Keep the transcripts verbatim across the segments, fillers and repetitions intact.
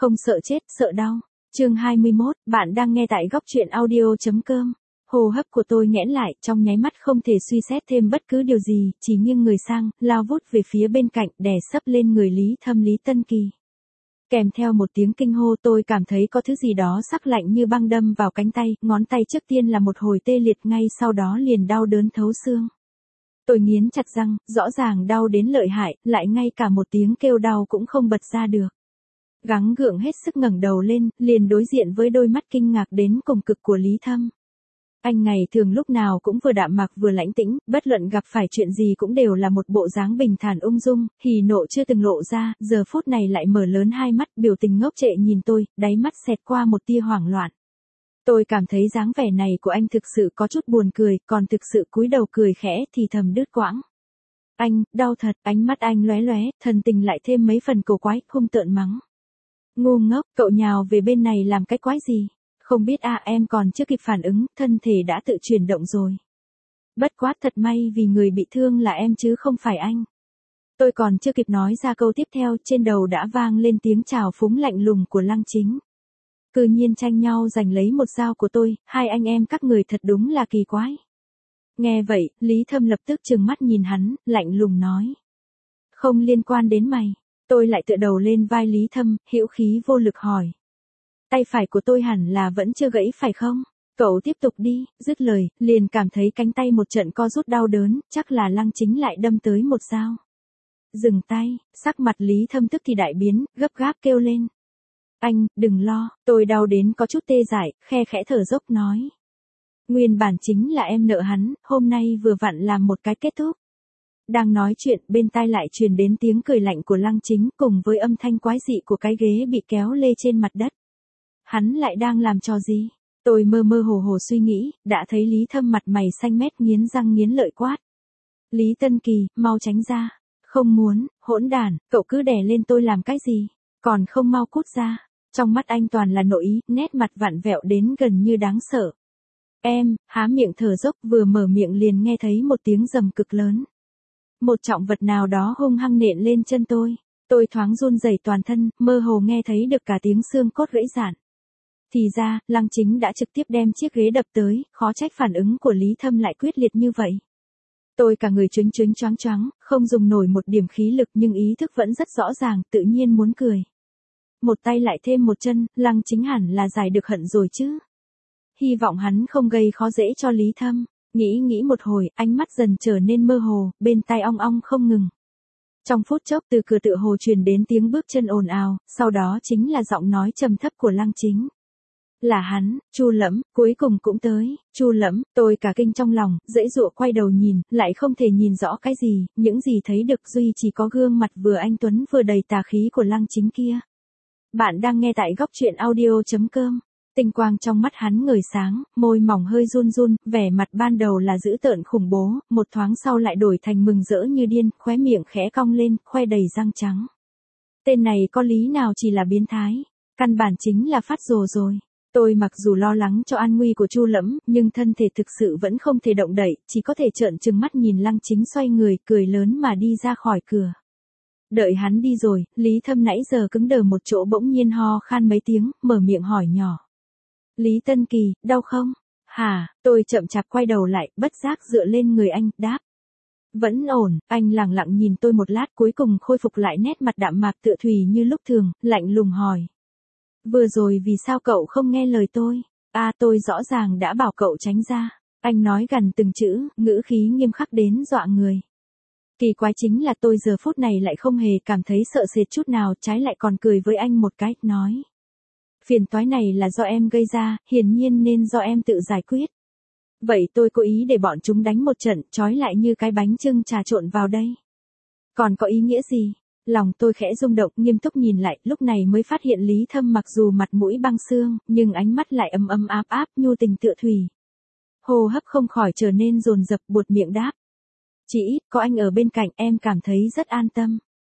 Không sợ chết, sợ đau. Chương hai mươi mốt, bạn đang nghe tại góc truyện audio chấm com. Hô hấp của tôi nghẽn lại, trong nháy mắt không thể suy xét thêm bất cứ điều gì, chỉ nghiêng người sang, lao vút về phía bên cạnh, đè sấp lên người Lý Thâm Lý Tân Kỳ. Kèm theo một tiếng kinh hô, tôi cảm thấy có thứ gì đó sắc lạnh như băng đâm vào cánh tay, ngón tay trước tiên là một hồi tê liệt, ngay sau đó liền đau đớn thấu xương. Tôi nghiến chặt răng, rõ ràng đau đến lợi hại, lại ngay cả một tiếng kêu đau cũng không bật ra được. Gắng gượng hết sức ngẩng đầu lên, liền đối diện với đôi mắt kinh ngạc đến cùng cực của Lý Thâm. Anh ngày thường lúc nào cũng vừa đạm mạc vừa lãnh tĩnh, bất luận gặp phải chuyện gì cũng đều là một bộ dáng bình thản ung dung, hỉ nộ chưa từng lộ ra, giờ phút này lại mở lớn hai mắt, biểu tình ngốc trệ nhìn tôi, đáy mắt xẹt qua một tia hoảng loạn. Tôi cảm thấy dáng vẻ này của anh thực sự có chút buồn cười, còn thực sự cúi đầu cười khẽ thì thầm đứt quãng. Anh, đau thật, ánh mắt anh lóe lóe, thần tình lại thêm mấy phần cổ quái, hung tợn mắng. Ngu ngốc, cậu nhào về bên này làm cái quái gì? Không biết à, em còn chưa kịp phản ứng, thân thể đã tự chuyển động rồi. Bất quá thật may vì người bị thương là em chứ không phải anh. Tôi còn chưa kịp nói ra câu tiếp theo, trên đầu đã vang lên tiếng chào phúng lạnh lùng của Lăng Chính. Cư nhiên tranh nhau giành lấy một dao của tôi, hai anh em các người thật đúng là kỳ quái. Nghe vậy, Lý Thâm lập tức trừng mắt nhìn hắn, lạnh lùng nói. Không liên quan đến mày. Tôi lại tựa đầu lên vai Lý Thâm, hữu khí vô lực hỏi. Tay phải của tôi hẳn là vẫn chưa gãy phải không? Cậu tiếp tục đi, dứt lời, liền cảm thấy cánh tay một trận co rút đau đớn, chắc là Lăng Chính lại đâm tới một dao. Dừng tay, sắc mặt Lý Thâm tức thì đại biến, gấp gáp kêu lên. Anh, đừng lo, tôi đau đến có chút tê dại, khe khẽ thở dốc nói. Nguyên bản chính là em nợ hắn, hôm nay vừa vặn làm một cái kết thúc. Đang nói chuyện, bên tai lại truyền đến tiếng cười lạnh của Lăng Chính cùng với âm thanh quái dị của cái ghế bị kéo lê trên mặt đất. Hắn lại đang làm trò gì? Tôi mơ mơ hồ hồ suy nghĩ, đã thấy Lý Thâm mặt mày xanh mét nghiến răng nghiến lợi quát. Lý Tân Kỳ, mau tránh ra. Không muốn, hỗn đản, cậu cứ đè lên tôi làm cái gì? Còn không mau cút ra. Trong mắt anh toàn là nội ý, nét mặt vặn vẹo đến gần như đáng sợ. Em, há miệng thở dốc, vừa mở miệng liền nghe thấy một tiếng rầm cực lớn. Một trọng vật nào đó hung hăng nện lên chân tôi. Tôi thoáng run rẩy toàn thân, mơ hồ nghe thấy được cả tiếng xương cốt gãy rạn. Thì ra, Lăng Chính đã trực tiếp đem chiếc ghế đập tới, khó trách phản ứng của Lý Thâm lại quyết liệt như vậy. Tôi cả người chướng chướng choáng choáng, không dùng nổi một điểm khí lực nhưng ý thức vẫn rất rõ ràng, tự nhiên muốn cười. Một tay lại thêm một chân, Lăng Chính hẳn là giải được hận rồi chứ. Hy vọng hắn không gây khó dễ cho Lý Thâm. Nghĩ nghĩ một hồi, ánh mắt dần trở nên mơ hồ, bên tai ong ong không ngừng. Trong phút chốc từ cửa tựa hồ truyền đến tiếng bước chân ồn ào, sau đó chính là giọng nói trầm thấp của Lăng Chính. Là hắn, Chu Lẫm, cuối cùng cũng tới. Chu Lẫm, tôi cả kinh trong lòng, dãy dụa quay đầu nhìn, lại không thể nhìn rõ cái gì, những gì thấy được duy chỉ có gương mặt vừa anh tuấn vừa đầy tà khí của Lăng Chính kia. Bạn đang nghe tại góc truyện audio chấm com. Tinh quang trong mắt hắn ngời sáng, môi mỏng hơi run run, vẻ mặt ban đầu là dữ tợn khủng bố, một thoáng sau lại đổi thành mừng rỡ như điên, khóe miệng khẽ cong lên, khoe đầy răng trắng. Tên này có lý nào chỉ là biến thái, căn bản chính là phát rồ rồi. Tôi mặc dù lo lắng cho an nguy của Chu Lẫm, nhưng thân thể thực sự vẫn không thể động đậy, chỉ có thể trợn trừng mắt nhìn Lăng Chính xoay người, cười lớn mà đi ra khỏi cửa. Đợi hắn đi rồi, Lý Thâm nãy giờ cứng đờ một chỗ bỗng nhiên ho khan mấy tiếng, mở miệng hỏi nhỏ. Lý Tân Kỳ, đau không? Hả, tôi chậm chạp quay đầu lại, bất giác dựa lên người anh, đáp. Vẫn ổn, anh lặng lặng nhìn tôi một lát cuối cùng khôi phục lại nét mặt đạm mạc tựa thủy như lúc thường, lạnh lùng hỏi. Vừa rồi vì sao cậu không nghe lời tôi? À tôi rõ ràng đã bảo cậu tránh ra. Anh nói gần từng chữ, ngữ khí nghiêm khắc đến dọa người. Kỳ quái chính là tôi giờ phút này lại không hề cảm thấy sợ sệt chút nào, trái lại còn cười với anh một cái, nói. Phiền toái này là do em gây ra, hiển nhiên nên do em tự giải quyết. Vậy tôi cố ý để bọn chúng đánh một trận, trói lại như cái bánh chưng trà trộn vào đây. Còn có ý nghĩa gì? Lòng tôi khẽ rung động, nghiêm túc nhìn lại, lúc này mới phát hiện Lý Thâm mặc dù mặt mũi băng xương, nhưng ánh mắt lại ấm ấm áp áp, nhu tình tựa thủy. Hô hấp không khỏi trở nên dồn dập, buột miệng đáp. Chỉ ít, có anh ở bên cạnh em cảm thấy rất an tâm.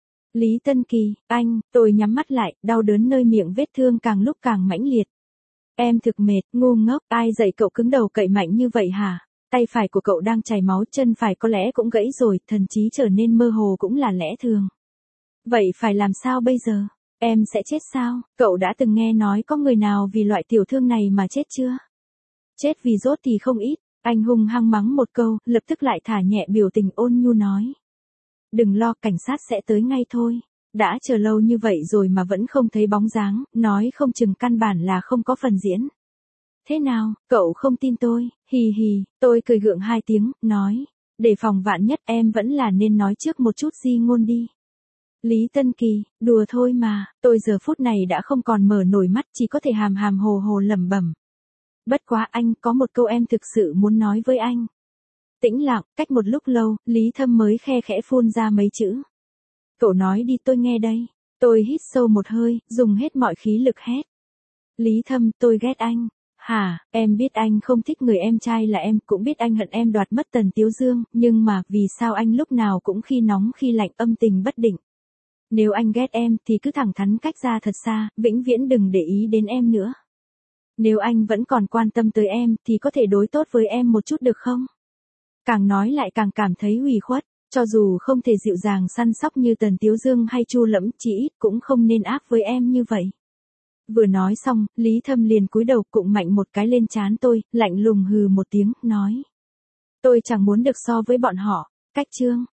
Lý Tân Kỳ, anh, tôi nhắm mắt lại, đau đớn nơi miệng vết thương càng lúc càng mãnh liệt. Em thực mệt, ngu ngốc, ai dạy cậu cứng đầu cậy mạnh như vậy hả? Tay phải của cậu đang chảy máu, chân phải có lẽ cũng gãy rồi, thần trí trở nên mơ hồ cũng là lẽ thường. Vậy phải làm sao bây giờ? Em sẽ chết sao? Cậu đã từng nghe nói có người nào vì loại tiểu thương này mà chết chưa? Chết vì dốt thì không ít. Anh hung hăng mắng một câu, lập tức lại thả nhẹ biểu tình ôn nhu nói. Đừng lo, cảnh sát sẽ tới ngay thôi. Đã chờ lâu như vậy rồi mà vẫn không thấy bóng dáng, nói không chừng căn bản là không có phần diễn. Thế nào, cậu không tin tôi? Hì hì, tôi cười gượng hai tiếng, nói. Để phòng vạn nhất em vẫn là nên nói trước một chút di ngôn đi. Lý Tân Kỳ, đùa thôi mà, tôi giờ phút này đã không còn mở nổi mắt, chỉ có thể hàm hàm hồ hồ lẩm bẩm. Bất quá anh, có một câu em thực sự muốn nói với anh. Tĩnh lặng, cách một lúc lâu, Lý Thâm mới khe khẽ phun ra mấy chữ. Cậu nói đi, tôi nghe đây. Tôi hít sâu một hơi, dùng hết mọi khí lực hét. Lý Thâm, tôi ghét anh. Hả, em biết anh không thích người em trai là em, cũng biết anh hận em đoạt mất Tần Tiếu Dương, nhưng mà, vì sao anh lúc nào cũng khi nóng khi lạnh, âm tình bất định. Nếu anh ghét em, thì cứ thẳng thắn cách ra thật xa, vĩnh viễn đừng để ý đến em nữa. Nếu anh vẫn còn quan tâm tới em, thì có thể đối tốt với em một chút được không? Càng nói lại càng cảm thấy ủy khuất, cho dù không thể dịu dàng săn sóc như Tần Tiếu Dương hay Chu Lẫm, chỉ ít cũng không nên ác với em như vậy. Vừa nói xong, Lý Thâm liền cúi đầu cụng mạnh một cái lên trán tôi, lạnh lùng hừ một tiếng, nói. Tôi chẳng muốn được so với bọn họ, cách chương.